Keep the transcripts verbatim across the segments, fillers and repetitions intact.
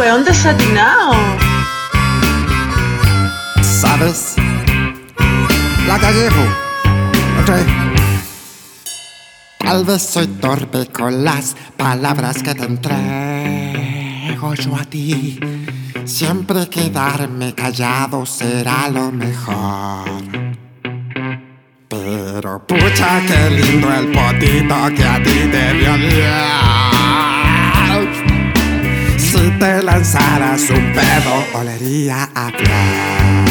weón desatinado. ¿Sabes? La cagué, otra vez. Tal vez soy torpe con las palabras que te entrego yo a ti. Siempre quedarme callado será lo mejor. Pero pucha, qué lindo el potito que a ti te vio bien. Si te lanzaras un pedo, olería a flor.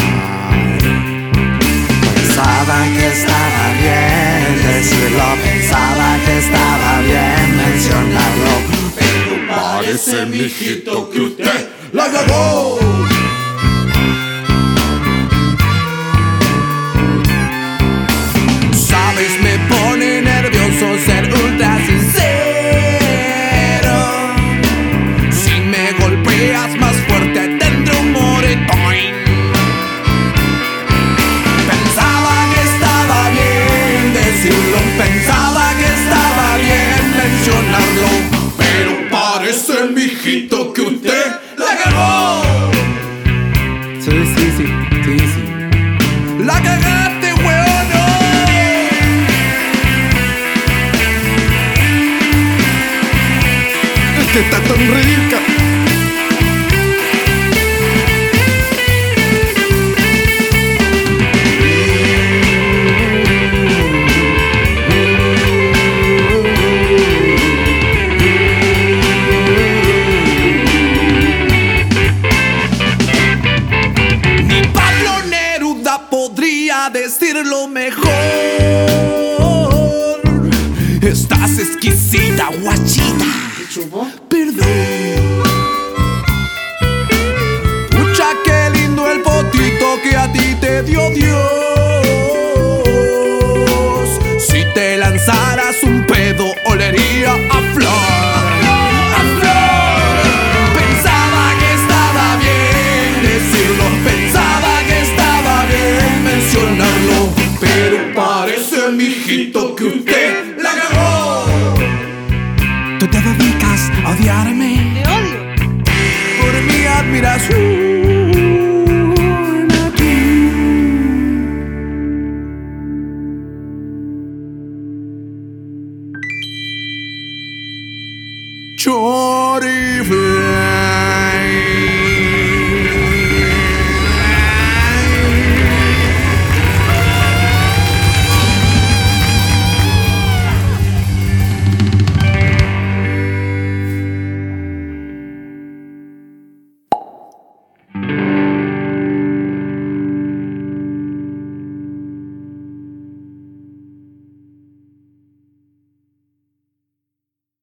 Pensaba que estaba bien decirlo, pensaba que estaba bien mencionarlo, pero parece, mijito, que usted la cagó. Sabes, me pone nervioso ser ultra sincero. Si me golpeas más fuerte tendré un moretón. Pensaba que estaba bien mencionarlo, pero parece, mijito, que usted la cagó. Sí, sí, sí, sí, sí. La cagaste, weón. Es que está tan rica. Decirlo mejor. Estás exquisita, guachita. Perdón. Pucha, qué lindo el potito que a ti te dio Dios. Si te lanzaras un pedo, olería a flor. A flor. Pensaba que estaba bien decirlo, pensaba que estaba bien mencionarlo, pero parece, mijito, que usted la cagó. Tú te dedicas a odiarme. Te odio. Por mi admiración a ti. Chorife.